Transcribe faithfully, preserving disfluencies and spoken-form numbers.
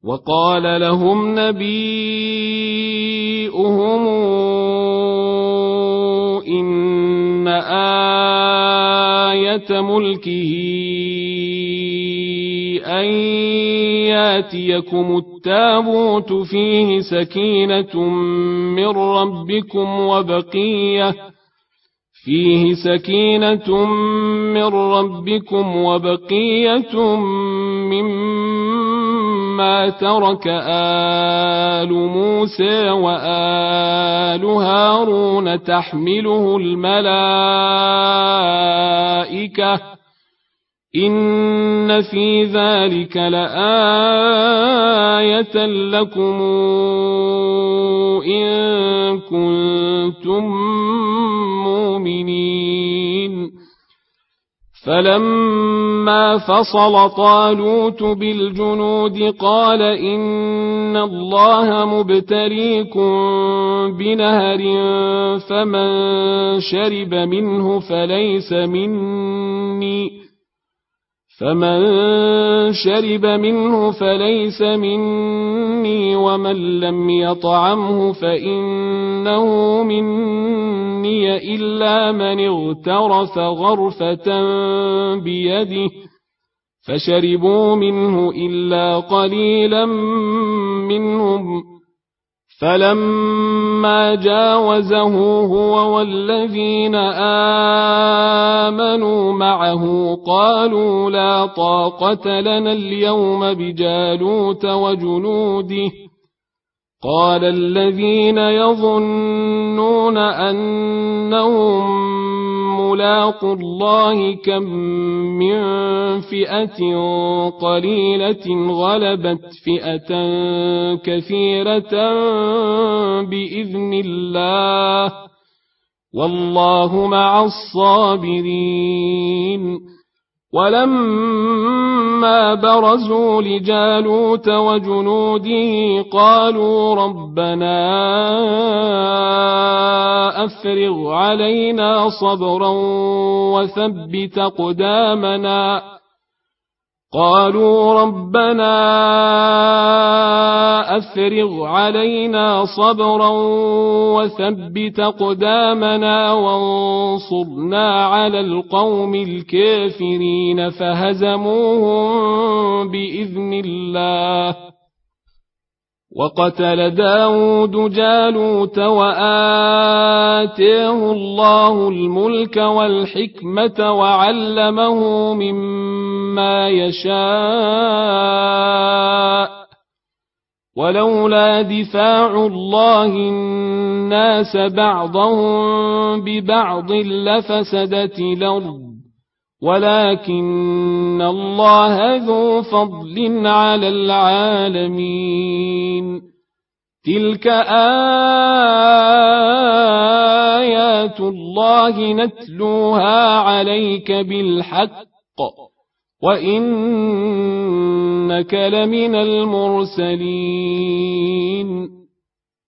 وقال لهم نبيؤهم إن آية ملكه أن ياتيكم التابوت فيه سكينة من ربكم وبقية فيه سكينة من ربكم وبقية مما ترك آل موسى وآل هارون تحمله الملائكة إن في ذلك لآية لكم إن كنتم مؤمنين فلما فصل طالوت بالجنود قال إن الله مبتليكم بنهر فمن شرب منه فليس مني فمن شرب منه فليس مني ومن لم يطعمه فإنه مني إلا من اغترف غرفة بيده فشربوا منه إلا قليلا منهم فلما جاوزه هو والذين آمنوا معه قالوا لا طاقة لنا اليوم بجالوت وجنوده قال الذين يظنون أنهم ملاقوا الله كم من فئة قليلة غلبت فئة كثيرة بإذن الله والله مع الصابرين ولما برزوا لجالوت وجنوده قالوا ربنا أفرغ علينا صبرا وثبت أقدامنا قالوا ربنا أفرغ علينا صبرا وثبت أقدامنا وانصرنا على القوم الكافرين فهزموهم بإذن الله وقتل داود جالوت وآتاه الله الملك والحكمة وعلمه مما يشاء ولولا دفاع الله الناس بعضهم ببعض لفسدت الأرض ولكن الله ذو فضل على العالمين تلك آيات الله نتلوها عليك بالحق وإنك لمن المرسلين